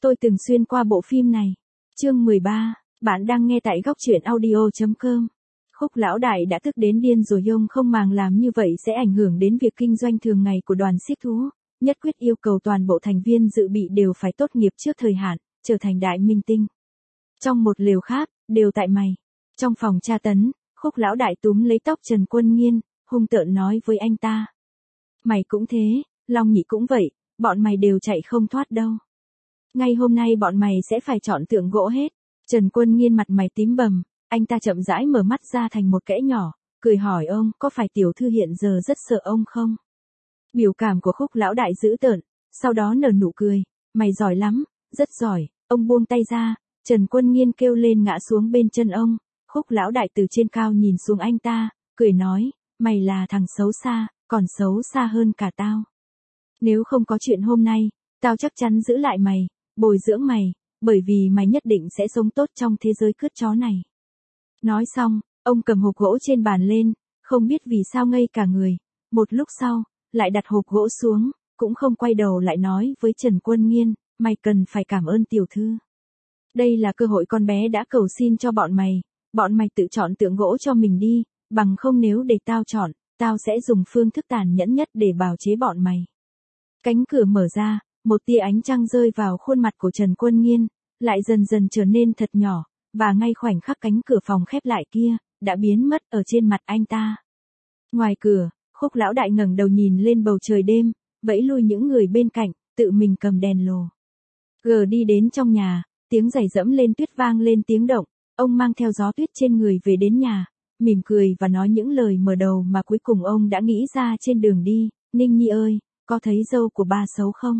Tôi từng xuyên qua bộ phim này. Chương 13, bạn đang nghe tại góc truyện audio.com. Khúc lão đại đã tức đến điên rồi, ông không màng làm như vậy sẽ ảnh hưởng đến việc kinh doanh thường ngày của đoàn xiếc thú, nhất quyết yêu cầu toàn bộ thành viên dự bị đều phải tốt nghiệp trước thời hạn, trở thành đại minh tinh. Trong một lều khác, đều tại mày. Trong phòng tra tấn, Khúc lão đại túm lấy tóc Trần Quân Nghiên, hung tợn nói với anh ta. Mày cũng thế, Long Nhị cũng vậy, bọn mày đều chạy không thoát đâu. Ngay hôm nay bọn mày sẽ phải chọn tượng gỗ hết. Trần Quân Nghiên mặt mày tím bầm, anh ta chậm rãi mở mắt ra thành một kẽ nhỏ, cười hỏi ông, có phải tiểu thư hiện giờ rất sợ ông không? Biểu cảm của Khúc lão đại dữ tợn, sau đó nở nụ cười, mày giỏi lắm, rất giỏi. Ông buông tay ra, Trần Quân Nghiên kêu lên ngã xuống bên chân ông. Khúc lão đại từ trên cao nhìn xuống anh ta, cười nói, mày là thằng xấu xa, còn xấu xa hơn cả tao. Nếu không có chuyện hôm nay, tao chắc chắn giữ lại mày, bồi dưỡng mày, bởi vì mày nhất định sẽ sống tốt trong thế giới cướp chó này. Nói xong, ông cầm hộp gỗ trên bàn lên, không biết vì sao ngây cả người. Một lúc sau, lại đặt hộp gỗ xuống, cũng không quay đầu lại nói với Trần Quân Nghiên, mày cần phải cảm ơn tiểu thư. Đây là cơ hội con bé đã cầu xin cho bọn mày tự chọn tượng gỗ cho mình đi, bằng không nếu để tao chọn, tao sẽ dùng phương thức tàn nhẫn nhất để bào chế bọn mày. Cánh cửa mở ra, một tia ánh trăng rơi vào khuôn mặt của Trần Quân Nghiên, lại dần dần trở nên thật nhỏ, và ngay khoảnh khắc cánh cửa phòng khép lại kia, đã biến mất ở trên mặt anh ta. Ngoài cửa, Khúc lão đại ngẩng đầu nhìn lên bầu trời đêm, vẫy lui những người bên cạnh, tự mình cầm đèn lồ. Đi đến trong nhà, tiếng giày dẫm lên tuyết vang lên tiếng động, ông mang theo gió tuyết trên người về đến nhà, mỉm cười và nói những lời mở đầu mà cuối cùng ông đã nghĩ ra trên đường đi. Ninh Nhi ơi, có thấy dâu của ba xấu không?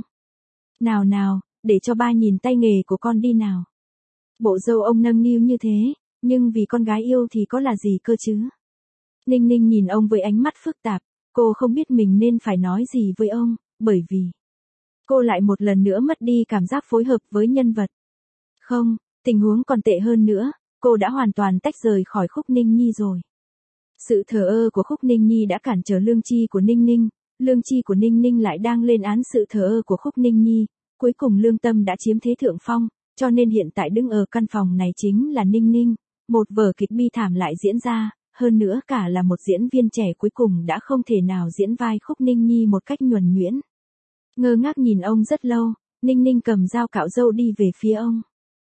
Nào, để cho ba nhìn tay nghề của con đi nào. Bộ dâu ông nâng niu như thế, nhưng vì con gái yêu thì có là gì cơ chứ? Ninh Ninh nhìn ông với ánh mắt phức tạp, cô không biết mình nên phải nói gì với ông, bởi vì cô lại một lần nữa mất đi cảm giác phối hợp với nhân vật. Không, tình huống còn tệ hơn nữa, cô đã hoàn toàn tách rời khỏi Khúc Ninh Nhi rồi. Sự thờ ơ của Khúc Ninh Nhi đã cản trở lương tri của Ninh Ninh, lương tri của Ninh Ninh lại đang lên án sự thờ ơ của Khúc Ninh Nhi, cuối cùng lương tâm đã chiếm thế thượng phong, cho nên hiện tại đứng ở căn phòng này chính là Ninh Ninh, một vở kịch bi thảm lại diễn ra, hơn nữa cả là một diễn viên trẻ cuối cùng đã không thể nào diễn vai Khúc Ninh Nhi một cách nhuần nhuyễn. Ngơ ngác nhìn ông rất lâu, Ninh Ninh cầm dao cạo râu đi về phía ông.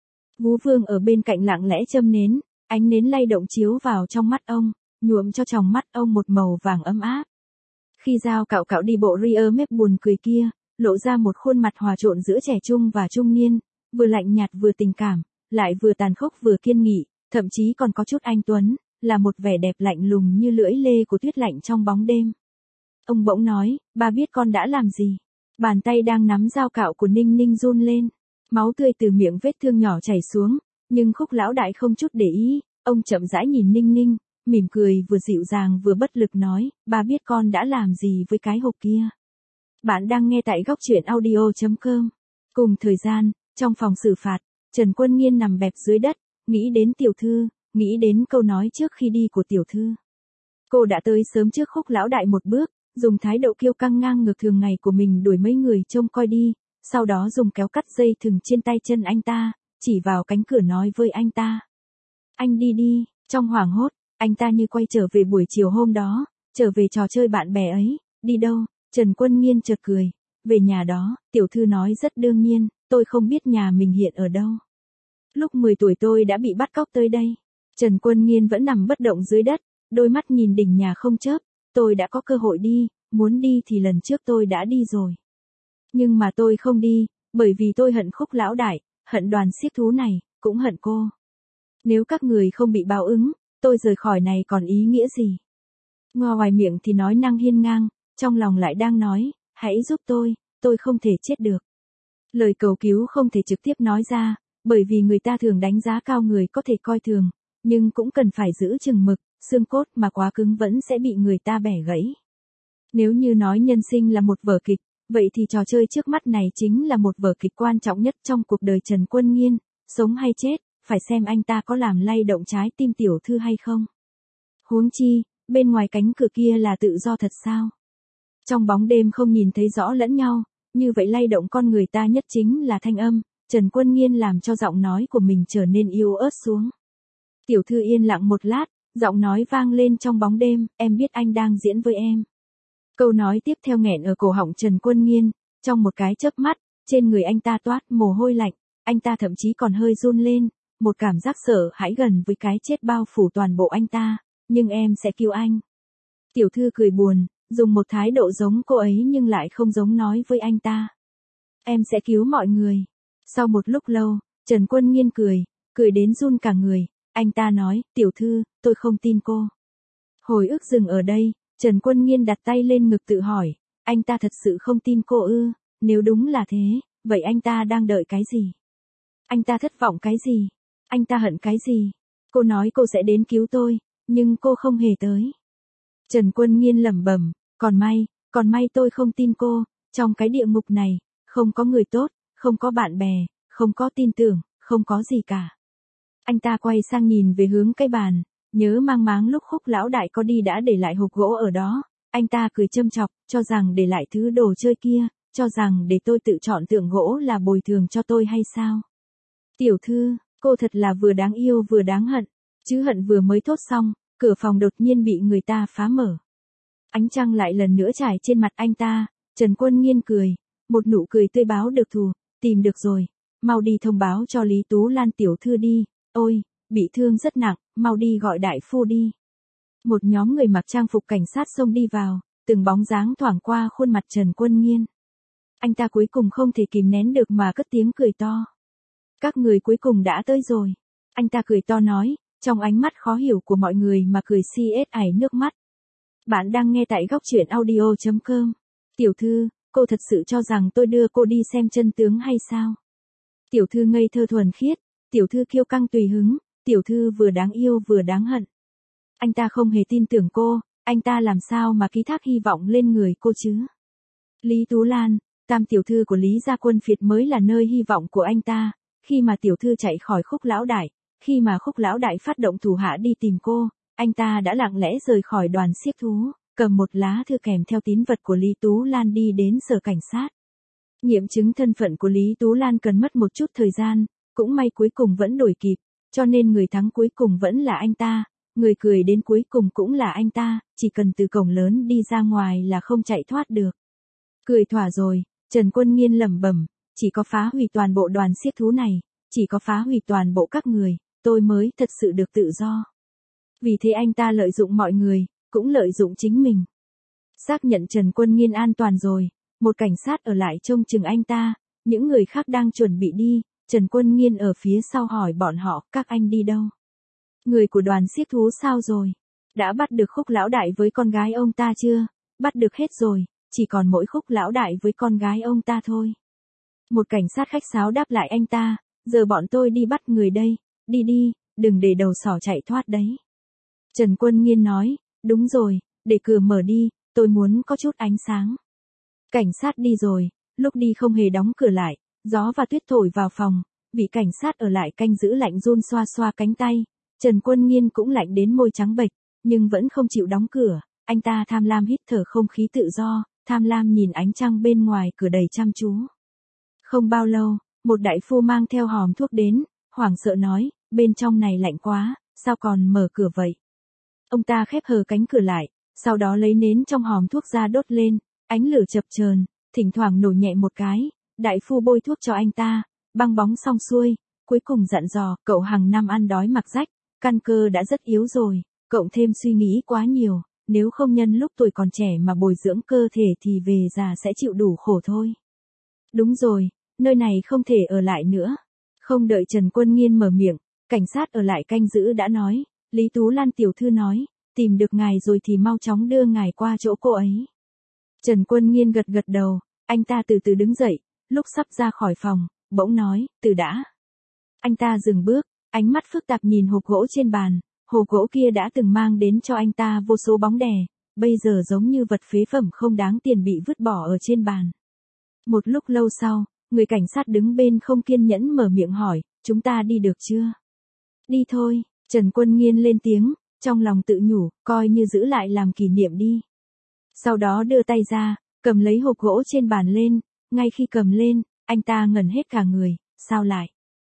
Vú Vương ở bên cạnh lặng lẽ châm nến, ánh nến lay động chiếu vào trong mắt ông, nhuộm cho tròng mắt ông một màu vàng ấm áp. Khi dao cạo đi bộ ria mép buồn cười kia, lộ ra một khuôn mặt hòa trộn giữa trẻ trung và trung niên, vừa lạnh nhạt vừa tình cảm, lại vừa tàn khốc vừa kiên nghị, thậm chí còn có chút anh tuấn, là một vẻ đẹp lạnh lùng như lưỡi lê của tuyết lạnh trong bóng đêm. Ông bỗng nói, ba biết con đã làm gì? Bàn tay đang nắm dao cạo của Ninh Ninh run lên, máu tươi từ miệng vết thương nhỏ chảy xuống, nhưng Khúc lão đại không chút để ý, ông chậm rãi nhìn Ninh Ninh, mỉm cười vừa dịu dàng vừa bất lực nói, ba biết con đã làm gì với cái hộp kia. Bạn đang nghe tại góc truyện audio.com. Cùng thời gian, trong phòng xử phạt, Trần Quân Nghiên nằm bẹp dưới đất, nghĩ đến tiểu thư, nghĩ đến câu nói trước khi đi của tiểu thư. Cô đã tới sớm trước Khúc lão đại một bước, dùng thái độ kiêu căng ngang ngược thường ngày của mình đuổi mấy người trông coi đi, sau đó dùng kéo cắt dây thừng trên tay chân anh ta, chỉ vào cánh cửa nói với anh ta. Anh đi đi, trong hoảng hốt, anh ta như quay trở về buổi chiều hôm đó, trở về trò chơi bạn bè ấy, đi đâu? Trần Quân Nghiên chợt cười, về nhà đó, tiểu thư nói rất đương nhiên, tôi không biết nhà mình hiện ở đâu. Lúc 10 tuổi tôi đã bị bắt cóc tới đây. Trần Quân Nghiên vẫn nằm bất động dưới đất, đôi mắt nhìn đỉnh nhà không chớp, tôi đã có cơ hội đi, muốn đi thì lần trước tôi đã đi rồi. Nhưng mà tôi không đi, bởi vì tôi hận Khúc lão đại, hận đoàn xiếc thú này, cũng hận cô. Nếu các người không bị báo ứng, tôi rời khỏi này còn ý nghĩa gì? Ngoài miệng thì nói năng hiên ngang, trong lòng lại đang nói, hãy giúp tôi không thể chết được. Lời cầu cứu không thể trực tiếp nói ra, bởi vì người ta thường đánh giá cao người có thể coi thường, nhưng cũng cần phải giữ chừng mực, xương cốt mà quá cứng vẫn sẽ bị người ta bẻ gãy. Nếu như nói nhân sinh là một vở kịch, vậy thì trò chơi trước mắt này chính là một vở kịch quan trọng nhất trong cuộc đời Trần Quân Nghiên, sống hay chết, phải xem anh ta có làm lay động trái tim tiểu thư hay không. Huống chi, bên ngoài cánh cửa kia là tự do thật sao? Trong bóng đêm không nhìn thấy rõ lẫn nhau, như vậy lay động con người ta nhất chính là thanh âm, Trần Quân Nghiên làm cho giọng nói của mình trở nên yếu ớt xuống. Tiểu thư yên lặng một lát, giọng nói vang lên trong bóng đêm, em biết anh đang diễn với em. Câu nói tiếp theo nghẹn ở cổ họng Trần Quân Nghiên, trong một cái chớp mắt, trên người anh ta toát mồ hôi lạnh, anh ta thậm chí còn hơi run lên, một cảm giác sợ hãi gần với cái chết bao phủ toàn bộ anh ta, nhưng em sẽ cứu anh. Tiểu thư cười buồn, dùng một thái độ giống cô ấy nhưng lại không giống nói với anh ta. Em sẽ cứu mọi người. Sau một lúc lâu, Trần Quân Nghiên cười đến run cả người, anh ta nói, tiểu thư, tôi không tin cô. Hồi ức dừng ở đây, Trần Quân Nghiên đặt tay lên ngực tự hỏi, anh ta thật sự không tin cô ư, nếu đúng là thế, vậy anh ta đang đợi cái gì? Anh ta thất vọng cái gì? Anh ta hận cái gì? Cô nói cô sẽ đến cứu tôi, nhưng cô không hề tới. Trần Quân Nghiên lẩm bẩm, còn may tôi không tin cô, trong cái địa ngục này, không có người tốt, không có bạn bè, không có tin tưởng, không có gì cả. Anh ta quay sang nhìn về hướng cái bàn, nhớ mang máng lúc Khúc lão đại có đi đã để lại hộp gỗ ở đó, anh ta cười châm chọc, cho rằng để lại thứ đồ chơi kia, cho rằng để tôi tự chọn tượng gỗ là bồi thường cho tôi hay sao? Tiểu thư, cô thật là vừa đáng yêu vừa đáng hận, chứ hận vừa mới thốt xong, cửa phòng đột nhiên bị người ta phá mở. Ánh trăng lại lần nữa trải trên mặt anh ta, Trần Quân Nghiên cười, một nụ cười tươi báo được thù, tìm được rồi, mau đi thông báo cho Lý Tú Lan tiểu thư đi, ôi, bị thương rất nặng, mau đi gọi đại phu đi. Một nhóm người mặc trang phục cảnh sát xông đi vào, từng bóng dáng thoảng qua khuôn mặt Trần Quân Nghiên. Anh ta cuối cùng không thể kìm nén được mà cất tiếng cười to. Các người cuối cùng đã tới rồi. Anh ta cười to nói, trong ánh mắt khó hiểu của mọi người mà cười si ết ải nước mắt. Bạn đang nghe tại góc truyện audio.com. Tiểu thư, cô thật sự cho rằng tôi đưa cô đi xem chân tướng hay sao? Tiểu thư ngây thơ thuần khiết, tiểu thư kiêu căng tùy hứng, tiểu thư vừa đáng yêu vừa đáng hận. Anh ta không hề tin tưởng cô, anh ta làm sao mà ký thác hy vọng lên người cô chứ? Lý Tú Lan, tam tiểu thư của Lý gia quân phiệt mới là nơi hy vọng của anh ta, khi mà tiểu thư chạy khỏi Khúc lão đại, khi mà Khúc lão đại phát động thủ hạ đi tìm cô, anh ta đã lặng lẽ rời khỏi đoàn xiếc thú, cầm một lá thư kèm theo tín vật của Lý Tú Lan đi đến sở cảnh sát. Nghiệm chứng thân phận của Lý Tú Lan cần mất một chút thời gian, cũng may cuối cùng vẫn đuổi kịp, cho nên người thắng cuối cùng vẫn là anh ta, người cười đến cuối cùng cũng là anh ta, chỉ cần từ cổng lớn đi ra ngoài là không chạy thoát được. Cười thỏa rồi, Trần Quân Nghiên lẩm bẩm, chỉ có phá hủy toàn bộ đoàn xiếc thú này, chỉ có phá hủy toàn bộ các người, tôi mới thật sự được tự do. Vì thế anh ta lợi dụng mọi người, cũng lợi dụng chính mình. Xác nhận Trần Quân Nghiên an toàn rồi, một cảnh sát ở lại trông chừng anh ta, những người khác đang chuẩn bị đi, Trần Quân Nghiên ở phía sau hỏi bọn họ, các anh đi đâu? Người của đoàn xiếc thú sao rồi? Đã bắt được Khúc lão đại với con gái ông ta chưa? Bắt được hết rồi, chỉ còn mỗi Khúc lão đại với con gái ông ta thôi. Một cảnh sát khách sáo đáp lại anh ta, giờ bọn tôi đi bắt người đây, đi đi, đừng để đầu sỏ chạy thoát đấy. Trần Quân Nghiên nói, đúng rồi, để cửa mở đi, tôi muốn có chút ánh sáng. Cảnh sát đi rồi, lúc đi không hề đóng cửa lại, gió và tuyết thổi vào phòng, vị cảnh sát ở lại canh giữ lạnh run xoa xoa cánh tay, Trần Quân Nghiên cũng lạnh đến môi trắng bệch, nhưng vẫn không chịu đóng cửa, anh ta tham lam hít thở không khí tự do, tham lam nhìn ánh trăng bên ngoài cửa đầy chăm chú. Không bao lâu, một đại phu mang theo hòm thuốc đến, hoảng sợ nói, bên trong này lạnh quá, sao còn mở cửa vậy? Ông ta khép hờ cánh cửa lại, sau đó lấy nến trong hòm thuốc ra đốt lên, ánh lửa chập chờn, thỉnh thoảng nổ nhẹ một cái, đại phu bôi thuốc cho anh ta, băng bóng xong xuôi, cuối cùng dặn dò, cậu hàng năm ăn đói mặc rách, căn cơ đã rất yếu rồi, cộng thêm suy nghĩ quá nhiều, nếu không nhân lúc tuổi còn trẻ mà bồi dưỡng cơ thể thì về già sẽ chịu đủ khổ thôi. Đúng rồi, nơi này không thể ở lại nữa. Không đợi Trần Quân Nghiên mở miệng, cảnh sát ở lại canh giữ đã nói, Lý Tú Lan tiểu thư nói, tìm được ngài rồi thì mau chóng đưa ngài qua chỗ cô ấy. Trần Quân Nghiên gật gật đầu, anh ta từ từ đứng dậy, lúc sắp ra khỏi phòng, bỗng nói, từ đã. Anh ta dừng bước, ánh mắt phức tạp nhìn hộp gỗ trên bàn, hộp gỗ kia đã từng mang đến cho anh ta vô số bóng đè, bây giờ giống như vật phế phẩm không đáng tiền bị vứt bỏ ở trên bàn. Một lúc lâu sau, người cảnh sát đứng bên không kiên nhẫn mở miệng hỏi, chúng ta đi được chưa? Đi thôi, Trần Quân Nghiên lên tiếng, trong lòng tự nhủ, coi như giữ lại làm kỷ niệm đi. Sau đó đưa tay ra, cầm lấy hộp gỗ trên bàn lên, ngay khi cầm lên, anh ta ngẩn hết cả người, sao lại?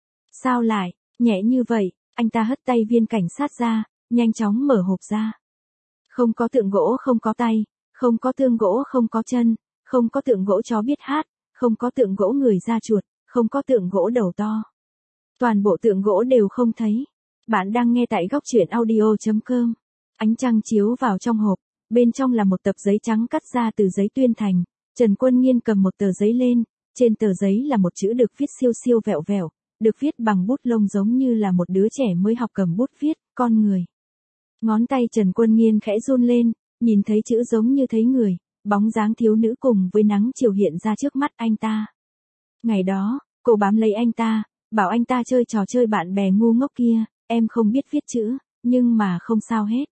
Sao lại, nhẹ như vậy, anh ta hất tay viên cảnh sát ra, nhanh chóng mở hộp ra. Không có tượng gỗ không có tay, không có tượng gỗ không có chân, không có tượng gỗ chó biết hát, không có tượng gỗ người da chuột, không có tượng gỗ đầu to. Toàn bộ tượng gỗ đều không thấy. Bạn đang nghe tại góc truyện audio.com. Ánh trăng chiếu vào trong hộp, bên trong là một tập giấy trắng cắt ra từ giấy tuyên thành. Trần Quân Nghiên cầm một tờ giấy lên, trên tờ giấy là một chữ được viết siêu siêu vẹo vẹo, được viết bằng bút lông giống như là một đứa trẻ mới học cầm bút viết, con người. Ngón tay Trần Quân Nghiên khẽ run lên, nhìn thấy chữ giống như thấy người, bóng dáng thiếu nữ cùng với nắng chiều hiện ra trước mắt anh ta. Ngày đó, cô bám lấy anh ta, bảo anh ta chơi trò chơi bạn bè ngu ngốc kia, em không biết viết chữ, nhưng mà không sao hết.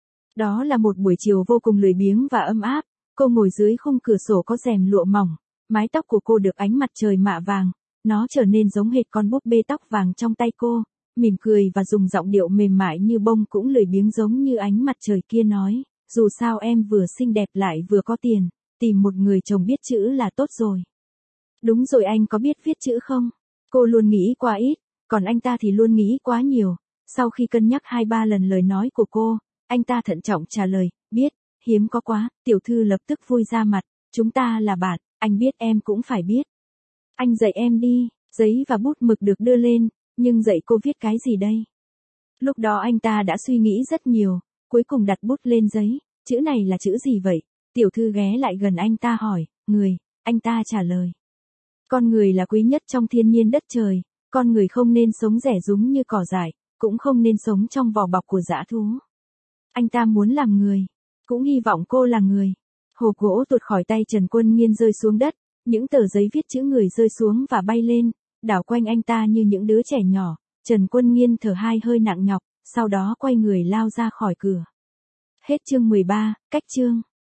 Đó là một buổi chiều vô cùng lười biếng và ấm áp, cô ngồi dưới khung cửa sổ có rèm lụa mỏng, mái tóc của cô được ánh mặt trời mạ vàng, nó trở nên giống hệt con búp bê tóc vàng trong tay cô, mỉm cười và dùng giọng điệu mềm mại như bông cũng lười biếng giống như ánh mặt trời kia nói, dù sao em vừa xinh đẹp lại vừa có tiền, tìm một người chồng biết chữ là tốt rồi. Đúng rồi, anh có biết viết chữ không? Cô luôn nghĩ quá ít, còn anh ta thì luôn nghĩ quá nhiều. Sau khi cân nhắc 2-3 lần lời nói của cô, anh ta thận trọng trả lời, biết, hiếm có quá. Tiểu thư lập tức vui ra mặt, chúng ta là bạn, anh biết em cũng phải biết. Anh dạy em đi. Giấy và bút mực được đưa lên, nhưng dạy cô viết cái gì đây? Lúc đó anh ta đã suy nghĩ rất nhiều, cuối cùng đặt bút lên giấy, chữ này là chữ gì vậy? Tiểu thư ghé lại gần anh ta hỏi, người, anh ta trả lời. Con người là quý nhất trong thiên nhiên đất trời, con người không nên sống rẻ rúng như cỏ dại, cũng không nên sống trong vỏ bọc của dã thú. Anh ta muốn làm người, cũng hy vọng cô là người. Hộp gỗ tuột khỏi tay Trần Quân Nghiên rơi xuống đất, những tờ giấy viết chữ người rơi xuống và bay lên, đảo quanh anh ta như những đứa trẻ nhỏ. Trần Quân Nghiên thở hai hơi nặng nhọc, sau đó quay người lao ra khỏi cửa. Hết chương 13, cách chương.